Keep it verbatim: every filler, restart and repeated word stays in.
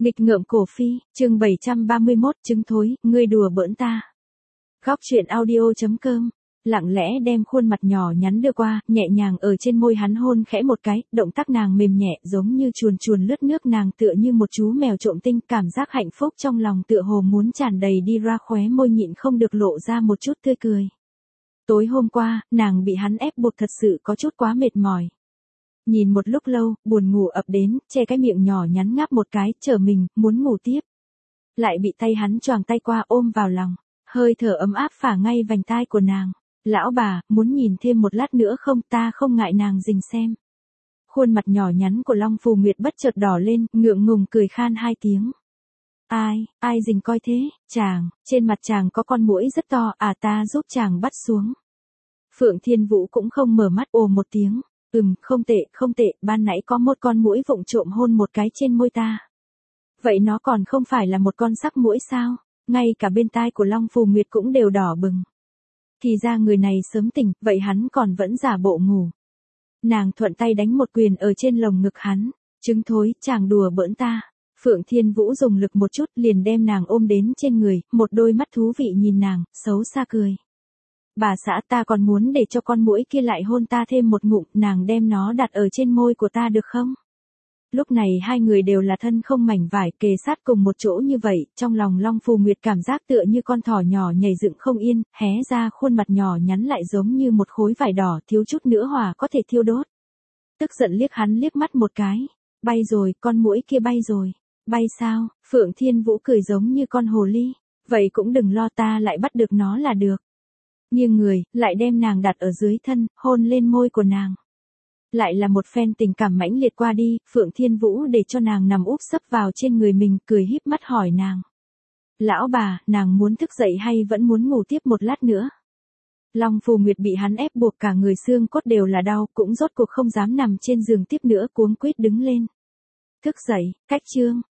Nghịch ngợm cổ phi, chương bảy trăm ba mươi mốt, trứng thối, ngươi đùa bỡn ta. Góc truyện audio.com, lặng lẽ đem khuôn mặt nhỏ nhắn đưa qua, nhẹ nhàng ở trên môi hắn hôn khẽ một cái, động tác nàng mềm nhẹ giống như chuồn chuồn lướt nước, nàng tựa như một chú mèo trộm tinh, cảm giác hạnh phúc trong lòng tựa hồ muốn tràn đầy đi ra, khóe môi nhịn không được lộ ra một chút tươi cười. Tối hôm qua, nàng bị hắn ép buộc thật sự có chút quá mệt mỏi. Nhìn một lúc lâu, buồn ngủ ập đến, che cái miệng nhỏ nhắn ngáp một cái, trở mình, muốn ngủ tiếp. Lại bị tay hắn choàng tay qua ôm vào lòng, hơi thở ấm áp phả ngay vành tai của nàng. Lão bà, muốn nhìn thêm một lát nữa không? Ta không ngại, nàng rình xem. Khuôn mặt nhỏ nhắn của Long Phù Nguyệt bất chợt đỏ lên, ngượng ngùng cười khan hai tiếng. Ai, ai rình coi thế? Chàng, trên mặt chàng có con muỗi rất to, à ta giúp chàng bắt xuống. Phượng Thiên Vũ cũng không mở mắt, ồ một tiếng. Ừm, không tệ, không tệ, ban nãy có một con muỗi vụng trộm hôn một cái trên môi ta. Vậy nó còn không phải là một con sắc muỗi sao? Ngay cả bên tai của Long Phù Nguyệt cũng đều đỏ bừng. Thì ra người này sớm tỉnh, vậy hắn còn vẫn giả bộ ngủ. Nàng thuận tay đánh một quyền ở trên lồng ngực hắn. Trứng thối, chàng đùa bỡn ta. Phượng Thiên Vũ dùng lực một chút liền đem nàng ôm đến trên người, một đôi mắt thú vị nhìn nàng, xấu xa cười. Bà xã, ta còn muốn để cho con muỗi kia lại hôn ta thêm một ngụm, nàng đem nó đặt ở trên môi của ta được không? Lúc này hai người đều là thân không mảnh vải, kề sát cùng một chỗ như vậy, trong lòng Long Phù Nguyệt cảm giác tựa như con thỏ nhỏ nhảy dựng không yên, hé ra khuôn mặt nhỏ nhắn lại giống như một khối vải đỏ, thiếu chút nữa hỏa có thể thiêu đốt. Tức giận liếc hắn liếc mắt một cái, bay rồi, con muỗi kia bay rồi. Bay sao? Phượng Thiên Vũ cười giống như con hồ ly, vậy cũng đừng lo, ta lại bắt được nó là được. Nghiêng người, lại đem nàng đặt ở dưới thân, hôn lên môi của nàng. Lại là một phen tình cảm mãnh liệt qua đi, Phượng Thiên Vũ để cho nàng nằm úp sấp vào trên người mình, cười híp mắt hỏi nàng. Lão bà, nàng muốn thức dậy hay vẫn muốn ngủ tiếp một lát nữa? Long Phù Nguyệt bị hắn ép buộc cả người xương cốt đều là đau, cũng rốt cuộc không dám nằm trên giường tiếp nữa, cuống quýt đứng lên. Thức dậy, cách chương.